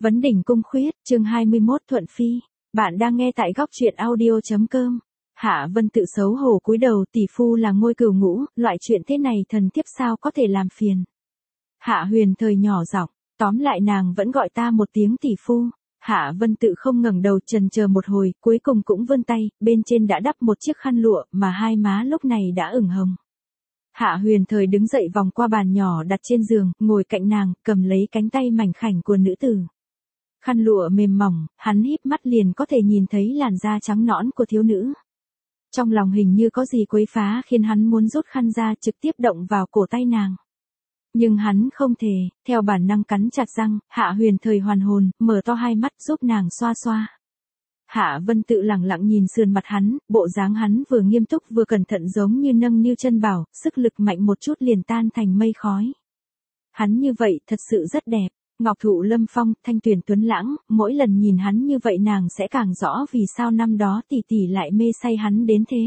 Vấn đỉnh cung khuyết, chương 21 Thuận Phi. Bạn đang nghe tại góc truyện audio.com. Hạ Vân tự xấu hổ cúi đầu, tỷ phu là ngôi cửu ngũ, loại chuyện thế này thần thiếp sao có thể làm phiền. Hạ Huyền Thời nhỏ giọng, tóm lại nàng vẫn gọi ta một tiếng tỷ phu. Hạ Vân tự không ngẩng đầu, chần chờ một hồi, cuối cùng cũng vươn tay, bên trên đã đắp một chiếc khăn lụa mà hai má lúc này đã ửng hồng. Hạ Huyền Thời đứng dậy vòng qua bàn nhỏ đặt trên giường, ngồi cạnh nàng, cầm lấy cánh tay mảnh khảnh của nữ tử. Khăn lụa mềm mỏng, hắn híp mắt liền có thể nhìn thấy làn da trắng nõn của thiếu nữ. Trong lòng hình như có gì quấy phá khiến hắn muốn rút khăn ra trực tiếp động vào cổ tay nàng. Nhưng hắn không thể, theo bản năng cắn chặt răng, Hạ Huyền Thời hoàn hồn, mở to hai mắt giúp nàng xoa xoa. Hạ Vân tự lặng lặng nhìn sườn mặt hắn, bộ dáng hắn vừa nghiêm túc vừa cẩn thận giống như nâng niu chân bảo, sức lực mạnh một chút liền tan thành mây khói. Hắn như vậy thật sự rất đẹp. Ngọc thụ lâm phong, thanh tuyển tuấn lãng, mỗi lần nhìn hắn như vậy nàng sẽ càng rõ vì sao năm đó tỷ tỷ lại mê say hắn đến thế.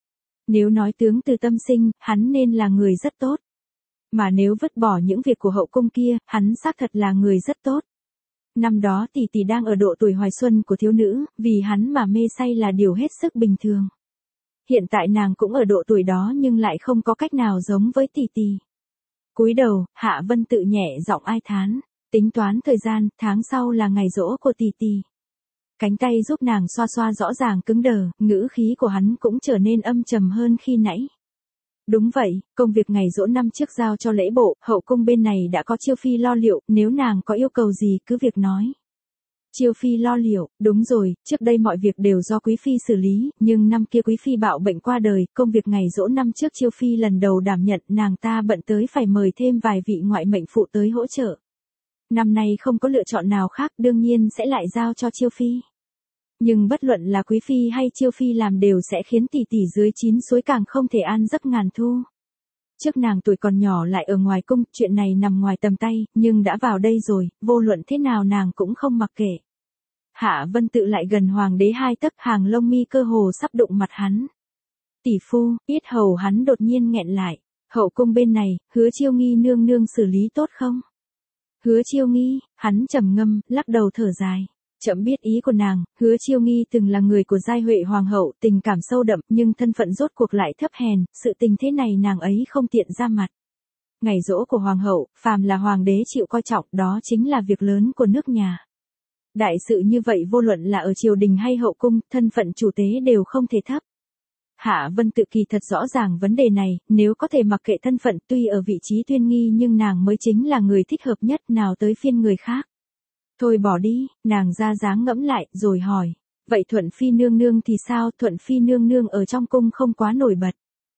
Nếu nói tướng từ tâm sinh, hắn nên là người rất tốt. Mà nếu vứt bỏ những việc của hậu cung kia, hắn xác thật là người rất tốt. Năm đó tỷ tỷ đang ở độ tuổi hoài xuân của thiếu nữ, vì hắn mà mê say là điều hết sức bình thường. Hiện tại nàng cũng ở độ tuổi đó nhưng lại không có cách nào giống với tỷ tỷ. Cúi đầu, Hạ Vân tự nhẹ giọng ai thán. Tính toán thời gian, tháng sau là ngày giỗ của tỷ tỷ. Cánh tay giúp nàng xoa xoa rõ ràng cứng đờ, ngữ khí của hắn cũng trở nên âm trầm hơn khi nãy. Đúng vậy, công việc ngày giỗ năm trước giao cho lễ bộ, hậu cung bên này đã có Chiêu Phi lo liệu, nếu nàng có yêu cầu gì cứ việc nói. Chiêu Phi lo liệu, đúng rồi, trước đây mọi việc đều do Quý Phi xử lý, nhưng năm kia Quý Phi bạo bệnh qua đời, công việc ngày giỗ năm trước Chiêu Phi lần đầu đảm nhận, nàng ta bận tới phải mời thêm vài vị ngoại mệnh phụ tới hỗ trợ. Năm nay không có lựa chọn nào khác, đương nhiên sẽ lại giao cho Chiêu Phi. Nhưng bất luận là Quý Phi hay Chiêu Phi làm đều sẽ khiến tỷ tỷ dưới 9 suối càng không thể an giấc ngàn thu. Trước nàng tuổi còn nhỏ lại ở ngoài cung, chuyện này nằm ngoài tầm tay, nhưng đã vào đây rồi, vô luận thế nào nàng cũng không mặc kệ. Hạ Vân tự lại gần hoàng đế 2 tấc, hàng lông mi cơ hồ sắp đụng mặt hắn. Tỷ phu, yết hầu hắn đột nhiên nghẹn lại, hậu cung bên này, Hứa Chiêu Nghi nương nương xử lý tốt không? Hứa Chiêu Nghi, hắn trầm ngâm, lắc đầu thở dài. Chậm biết ý của nàng, Hứa Chiêu Nghi từng là người của giai huệ hoàng hậu, tình cảm sâu đậm, nhưng thân phận rốt cuộc lại thấp hèn, sự tình thế này nàng ấy không tiện ra mặt. Ngày giỗ của hoàng hậu, phàm là hoàng đế chịu coi trọng, đó chính là việc lớn của nước nhà. Đại sự như vậy vô luận là ở triều đình hay hậu cung, thân phận chủ tế đều không thể thấp. Hạ Vân tự kỳ thật rõ ràng vấn đề này, nếu có thể mặc kệ thân phận tuy ở vị trí tuyên nghi nhưng nàng mới chính là người thích hợp nhất, nào tới phiên người khác. Thôi bỏ đi, nàng ra dáng ngẫm lại, rồi hỏi. Vậy Thuận Phi nương nương thì sao? Thuận Phi nương nương ở trong cung không quá nổi bật.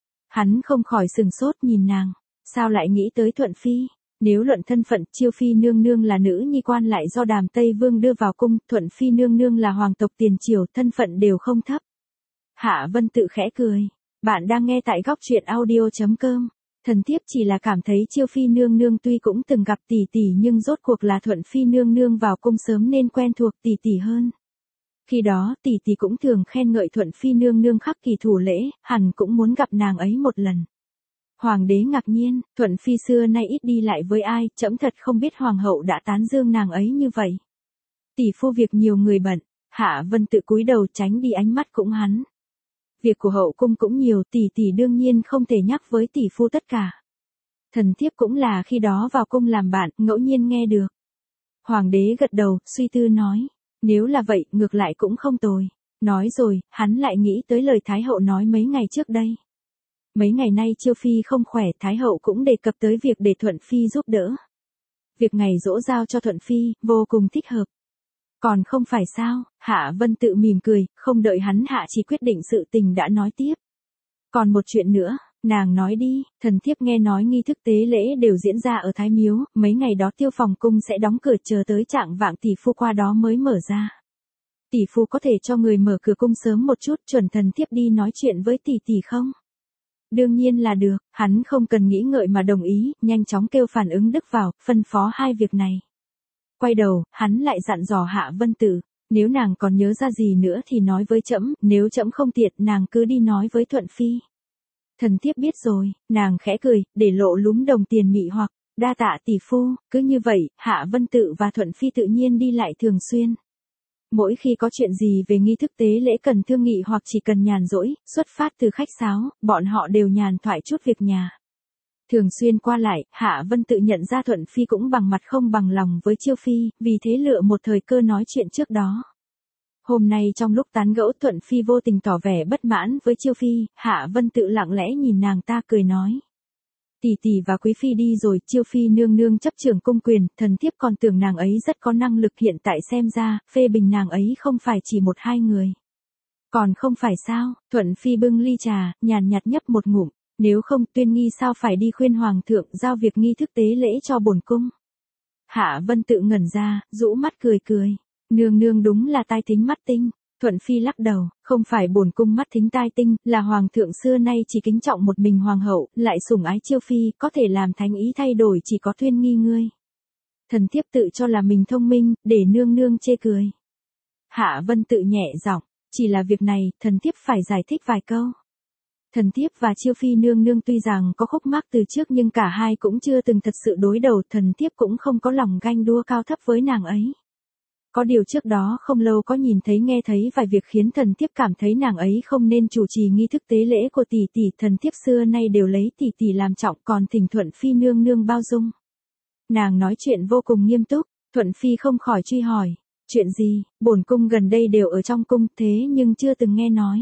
Hắn không khỏi sừng sốt nhìn nàng. Sao lại nghĩ tới Thuận Phi? Nếu luận thân phận, Chiêu Phi nương nương là nữ nhi quan lại do Đàm Tây Vương đưa vào cung, Thuận Phi nương nương là hoàng tộc tiền triều, thân phận đều không thấp. Hạ Vân tự khẽ cười. Bạn đang nghe tại góc truyện audio.com. Thần thiếp chỉ là cảm thấy Chiêu Phi nương nương tuy cũng từng gặp tỷ tỷ nhưng rốt cuộc là Thuận Phi nương nương vào cung sớm nên quen thuộc tỷ tỷ hơn. Khi đó tỷ tỷ cũng thường khen ngợi Thuận Phi nương nương khắc kỳ thủ lễ, hẳn cũng muốn gặp nàng ấy một lần. Hoàng đế ngạc nhiên, Thuận Phi xưa nay ít đi lại với ai, trẫm thật không biết hoàng hậu đã tán dương nàng ấy như vậy. Tỷ phu việc nhiều người bận, Hạ Vân tự cúi đầu tránh đi ánh mắt cũng hắn. Việc của hậu cung cũng nhiều, tỷ tỷ đương nhiên không thể nhắc với tỷ phu tất cả. Thần thiếp cũng là khi đó vào cung làm bạn, ngẫu nhiên nghe được. Hoàng đế gật đầu, suy tư nói. Nếu là vậy, ngược lại cũng không tồi. Nói rồi, hắn lại nghĩ tới lời Thái hậu nói mấy ngày trước đây. Mấy ngày nay Chiêu Phi không khỏe, Thái hậu cũng đề cập tới việc để Thuận Phi giúp đỡ. Việc ngày giỗ giao cho Thuận Phi, vô cùng thích hợp. Còn không phải sao? Hạ Vân tự mỉm cười, không đợi hắn hạ chỉ quyết định sự tình đã nói tiếp. Còn một chuyện nữa, nàng nói đi, thần thiếp nghe nói nghi thức tế lễ đều diễn ra ở Thái Miếu, mấy ngày đó Tiêu Phòng cung sẽ đóng cửa chờ tới trạng vạng tỷ phu qua đó mới mở ra. Tỷ phu có thể cho người mở cửa cung sớm một chút, chuẩn thần thiếp đi nói chuyện với tỷ tỷ không? Đương nhiên là được, hắn không cần nghĩ ngợi mà đồng ý, nhanh chóng kêu phản ứng đức vào, phân phó hai việc này. Quay đầu, hắn lại dặn dò Hạ Vân Tử, nếu nàng còn nhớ ra gì nữa thì nói với trẫm, nếu trẫm không tiện, nàng cứ đi nói với Thuận Phi. Thần thiếp biết rồi, nàng khẽ cười, để lộ lúm đồng tiền mị hoặc, Đa tạ tỷ phu, cứ như vậy, Hạ Vân Tự và Thuận Phi tự nhiên đi lại thường xuyên. Mỗi khi có chuyện gì về nghi thức tế lễ cần thương nghị hoặc chỉ cần nhàn rỗi, xuất phát từ khách sáo, bọn họ đều nhàn thoại chút việc nhà. Thường xuyên qua lại, Hạ Vân Tự nhận ra Thuận Phi cũng bằng mặt không bằng lòng với Chiêu Phi, vì thế lựa một thời cơ nói chuyện trước đó. Hôm nay trong lúc tán gẫu Thuận Phi vô tình tỏ vẻ bất mãn với Chiêu Phi, Hạ Vân Tự lặng lẽ nhìn nàng ta cười nói. Tỷ tỷ và Quý Phi đi rồi, Chiêu Phi nương nương chấp trưởng cung quyền, thần thiếp còn tưởng nàng ấy rất có năng lực, hiện tại xem ra, phê bình nàng ấy không phải chỉ một hai người. Còn không phải sao, Thuận Phi bưng ly trà, nhàn nhạt nhấp một ngụm, nếu không Tuyên Nghi sao phải đi khuyên Hoàng thượng giao việc nghi thức tế lễ cho bổn cung. Hạ Vân Tự ngẩn ra, rũ mắt cười cười, nương nương đúng là tai thính mắt tinh. Thuận Phi lắc đầu, không phải bổn cung mắt thính tai tinh, là Hoàng thượng xưa nay chỉ kính trọng một mình Hoàng hậu, lại sủng ái Chiêu Phi, có thể làm thánh ý thay đổi chỉ có Tuyên Nghi ngươi. Thần thiếp tự cho là mình thông minh, để nương nương chê cười. Hạ Vân Tự nhẹ giọng, chỉ là việc này, thần thiếp phải giải thích vài câu. Thần thiếp và Chiêu Phi nương nương tuy rằng có khúc mắc từ trước nhưng cả hai cũng chưa từng thật sự đối đầu, thần thiếp cũng không có lòng ganh đua cao thấp với nàng ấy. Có điều trước đó không lâu có nhìn thấy nghe thấy vài việc khiến thần thiếp cảm thấy nàng ấy không nên chủ trì nghi thức tế lễ của tỷ tỷ, thần thiếp xưa nay đều lấy tỷ tỷ làm trọng, còn thỉnh Thuận Phi nương nương bao dung. Nàng nói chuyện vô cùng nghiêm túc, Thuận Phi không khỏi truy hỏi, chuyện gì, bổn cung gần đây đều ở trong cung thế nhưng chưa từng nghe nói.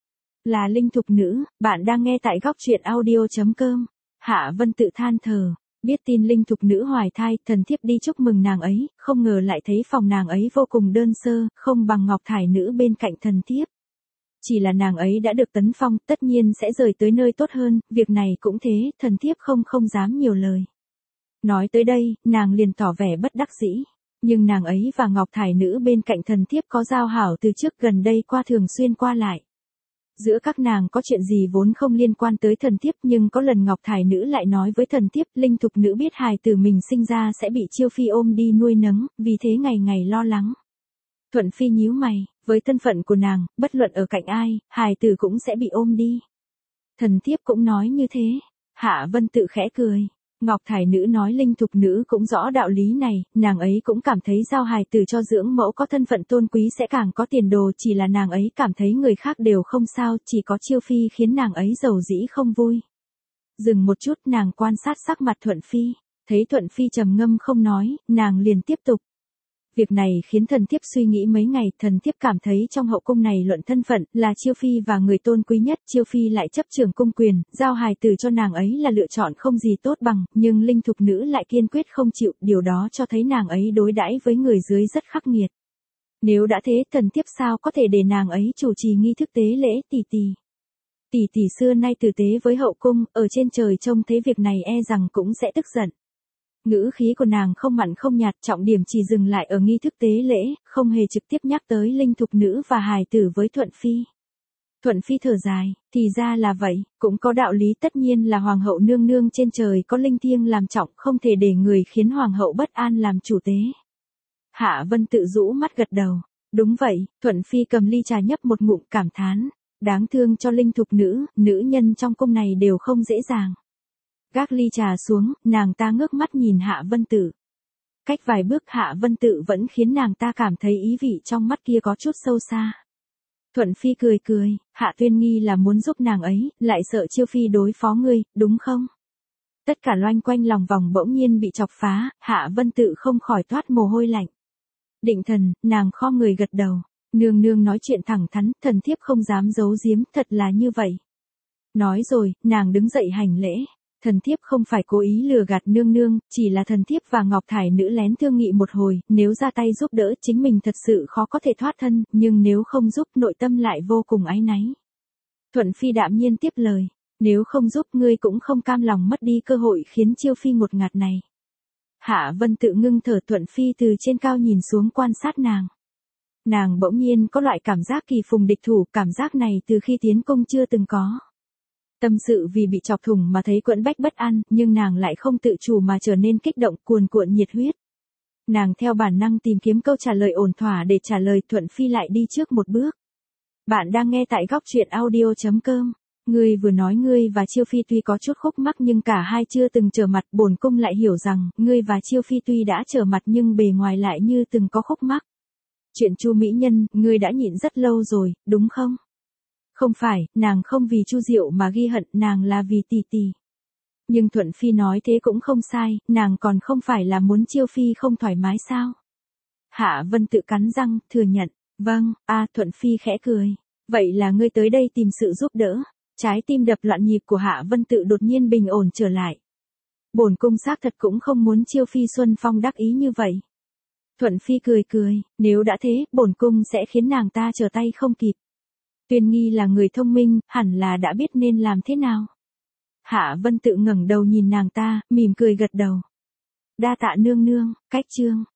Là Linh Thục Nữ, bạn đang nghe tại góc truyện audio.com. Hạ Vân Tự than thở. Biết tin Linh Thục Nữ hoài thai, thần thiếp đi chúc mừng nàng ấy, không ngờ lại thấy phòng nàng ấy vô cùng đơn sơ, không bằng Ngọc Thải Nữ bên cạnh thần thiếp. Chỉ là nàng ấy đã được tấn phong, tất nhiên sẽ rời tới nơi tốt hơn, việc này cũng thế, thần thiếp không dám nhiều lời. Nói tới đây, nàng liền tỏ vẻ bất đắc dĩ. Nhưng nàng ấy và Ngọc Thải Nữ bên cạnh thần thiếp có giao hảo từ trước, gần đây qua thường xuyên qua lại. Giữa các nàng có chuyện gì vốn không liên quan tới thần thiếp, nhưng có lần Ngọc Thải Nữ lại nói với thần thiếp, Linh Thục Nữ biết hài tử mình sinh ra sẽ bị Chiêu Phi ôm đi nuôi nấng, vì thế ngày ngày lo lắng. Thuận Phi nhíu mày, với thân phận của nàng, bất luận ở cạnh ai, hài tử cũng sẽ bị ôm đi. Thần thiếp cũng nói như thế. Hạ Vân Tự khẽ cười. Ngọc Thải Nữ nói Linh Thục Nữ cũng rõ đạo lý này, nàng ấy cũng cảm thấy giao hài tử cho dưỡng mẫu có thân phận tôn quý sẽ càng có tiền đồ, chỉ là nàng ấy cảm thấy người khác đều không sao, chỉ có Chiêu Phi khiến nàng ấy giàu dĩ không vui. Dừng một chút, nàng quan sát sắc mặt Thuận Phi, thấy Thuận Phi trầm ngâm không nói, nàng liền tiếp tục. Việc này khiến thần thiếp suy nghĩ mấy ngày, thần thiếp cảm thấy trong hậu cung này luận thân phận là Chiêu Phi và người tôn quý nhất, Chiêu Phi lại chấp trưởng cung quyền, giao hài tử cho nàng ấy là lựa chọn không gì tốt bằng, nhưng Linh Thục Nữ lại kiên quyết không chịu, điều đó cho thấy nàng ấy đối đãi với người dưới rất khắc nghiệt. Nếu đã thế, thần thiếp sao có thể để nàng ấy chủ trì nghi thức tế lễ tỷ tỷ. Tỷ tỷ xưa nay tử tế với hậu cung, ở trên trời trông thấy việc này e rằng cũng sẽ tức giận. Ngữ khí của nàng không mặn không nhạt, trọng điểm chỉ dừng lại ở nghi thức tế lễ, không hề trực tiếp nhắc tới Linh Thục Nữ và hài tử với Thuận Phi. Thuận Phi thở dài, thì ra là vậy, cũng có đạo lý, tất nhiên là Hoàng hậu nương nương trên trời có linh thiêng làm trọng, không thể để người khiến Hoàng hậu bất an làm chủ tế. Hạ Vân Tự rũ mắt gật đầu, đúng vậy, Thuận Phi cầm ly trà nhấp một ngụm cảm thán, đáng thương cho Linh Thục Nữ, nữ nhân trong cung này đều không dễ dàng. Gác ly trà xuống, nàng ta ngước mắt nhìn Hạ Vân Tự. Cách vài bước Hạ Vân Tự vẫn khiến nàng ta cảm thấy ý vị trong mắt kia có chút sâu xa. Thuận Phi cười cười, Hạ Tuyên Nghi là muốn giúp nàng ấy, lại sợ Chiêu Phi đối phó ngươi, đúng không? Tất cả loanh quanh lòng vòng bỗng nhiên bị chọc phá, Hạ Vân Tự không khỏi toát mồ hôi lạnh. Định thần, nàng khom người gật đầu. Nương nương nói chuyện thẳng thắn, thần thiếp không dám giấu giếm, thật là như vậy. Nói rồi, nàng đứng dậy hành lễ. Thần thiếp không phải cố ý lừa gạt nương nương, chỉ là thần thiếp và Ngọc Thải Nữ lén thương nghị một hồi, nếu ra tay giúp đỡ chính mình thật sự khó có thể thoát thân, nhưng nếu không giúp nội tâm lại vô cùng áy náy. Thuận Phi đạm nhiên tiếp lời, nếu không giúp ngươi cũng không cam lòng mất đi cơ hội khiến Chiêu Phi ngột ngạt này. Hạ Vân Tự ngưng thở, Thuận Phi từ trên cao nhìn xuống quan sát nàng. Nàng bỗng nhiên có loại cảm giác kỳ phùng địch thủ, cảm giác này từ khi tiến cung chưa từng có. Tâm sự vì bị chọc thủng mà thấy quẫn bách bất an, nhưng nàng lại không tự chủ mà trở nên kích động, cuồn cuộn nhiệt huyết. Nàng theo bản năng tìm kiếm câu trả lời ổn thỏa để trả lời, Thuận Phi lại đi trước một bước. Bạn đang nghe tại góc truyện audio.com. Ngươi vừa nói ngươi và Chiêu Phi tuy có chút khúc mắc nhưng cả hai chưa từng trở mặt, bổn cung lại hiểu rằng, ngươi và Chiêu Phi tuy đã trở mặt nhưng bề ngoài lại như từng có khúc mắc. Chuyện Chu mỹ nhân, ngươi đã nhịn rất lâu rồi, đúng không? Không phải, nàng không vì Chu Diệu mà ghi hận, nàng là vì tỷ tỷ. Nhưng Thuận Phi nói thế cũng không sai, nàng còn không phải là muốn Chiêu Phi không thoải mái sao? Hạ Vân tự cắn răng, thừa nhận. Vâng, Thuận Phi khẽ cười. Vậy là ngươi tới đây tìm sự giúp đỡ. Trái tim đập loạn nhịp của Hạ Vân tự đột nhiên bình ổn trở lại. Bổn cung xác thật cũng không muốn Chiêu Phi Xuân Phong đắc ý như vậy. Thuận Phi cười cười, nếu đã thế, bổn cung sẽ khiến nàng ta trở tay không kịp. Tuyên Nghi là người thông minh, hẳn là đã biết nên làm thế nào. Hạ Vân tự ngẩng đầu nhìn nàng ta, mỉm cười gật đầu. Đa tạ nương nương, cách chương.